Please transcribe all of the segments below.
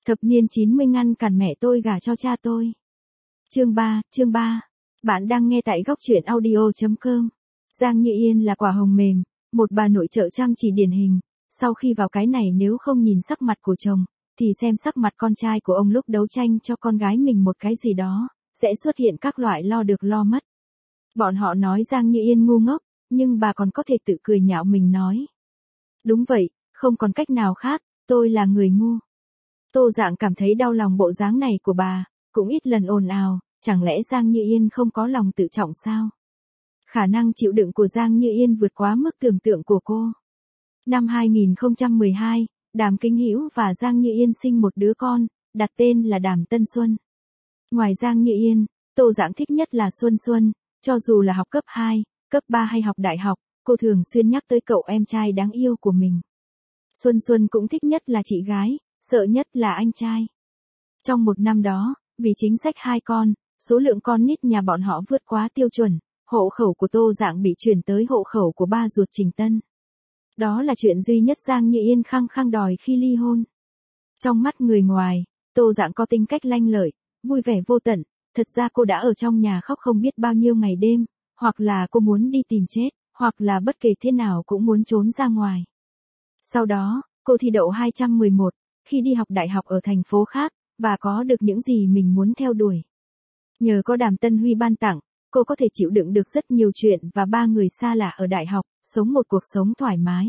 Thập niên 90 ngăn cản mẹ tôi gả cho cha tôi. Chương 3. Bạn đang nghe tại góc truyện audio.com. Giang Như Yên là quả hồng mềm, một bà nội trợ chăm chỉ điển hình. Sau khi vào cái này nếu không nhìn sắc mặt của chồng, thì xem sắc mặt con trai của ông lúc đấu tranh cho con gái mình một cái gì đó, sẽ xuất hiện các loại lo được lo mất. Bọn họ nói Giang Như Yên ngu ngốc, nhưng bà còn có thể tự cười nhạo mình nói. Đúng vậy, không còn cách nào khác, tôi là người ngu. Tô Dạng cảm thấy đau lòng bộ dáng này của bà, cũng ít lần ồn ào, chẳng lẽ Giang Như Yên không có lòng tự trọng sao? Khả năng chịu đựng của Giang Như Yên vượt quá mức tưởng tượng của cô. Năm 2012, Đàm Kính Hữu và Giang Như Yên sinh một đứa con, đặt tên là Đàm Tân Xuân. Ngoài Giang Như Yên, Tô Dạng thích nhất là Xuân Xuân, cho dù là học cấp 2, cấp 3 hay học đại học, cô thường xuyên nhắc tới cậu em trai đáng yêu của mình. Xuân Xuân cũng thích nhất là chị gái, sợ nhất là anh trai. Trong một năm đó, vì chính sách hai con, số lượng con nít nhà bọn họ vượt quá tiêu chuẩn, hộ khẩu của Tô Dạng bị chuyển tới hộ khẩu của ba ruột Trình Tân. Đó là chuyện duy nhất Giang Như Yên khăng khăng đòi khi ly hôn. Trong mắt người ngoài, Tô Dạng có tính cách lanh lợi, vui vẻ vô tận, thật ra cô đã ở trong nhà khóc không biết bao nhiêu ngày đêm, hoặc là cô muốn đi tìm chết, hoặc là bất kể thế nào cũng muốn trốn ra ngoài. Sau đó, cô thi đậu 211, khi đi học đại học ở thành phố khác, và có được những gì mình muốn theo đuổi. Nhờ có Đàm Tân Huy ban tặng, cô có thể chịu đựng được rất nhiều chuyện và ba người xa lạ ở đại học, sống một cuộc sống thoải mái.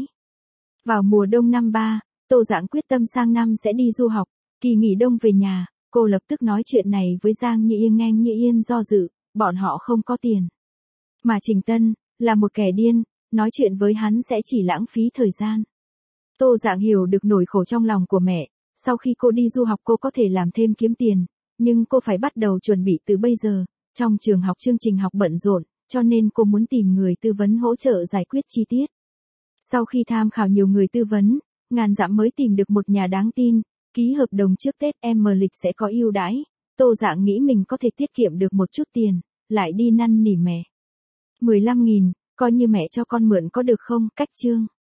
Vào mùa đông năm 3, Tô Dạng quyết tâm sang năm sẽ đi du học, kỳ nghỉ đông về nhà, cô lập tức nói chuyện này với Giang Như Yên. Nghe Như Yên do dự, bọn họ không có tiền. Mà Trình Tân, là một kẻ điên, nói chuyện với hắn sẽ chỉ lãng phí thời gian. Tô Dạng hiểu được nỗi khổ trong lòng của mẹ, sau khi cô đi du học cô có thể làm thêm kiếm tiền, nhưng cô phải bắt đầu chuẩn bị từ bây giờ, trong trường học chương trình học bận rộn, cho nên cô muốn tìm người tư vấn hỗ trợ giải quyết chi tiết. Sau khi tham khảo nhiều người tư vấn, ngàn dặm mới tìm được một nhà đáng tin, ký hợp đồng trước Tết lịch sẽ có ưu đãi. Tô Dạng nghĩ mình có thể tiết kiệm được một chút tiền, lại đi năn nỉ mẹ. 15.000, coi như mẹ cho con mượn có được không? Cách chương.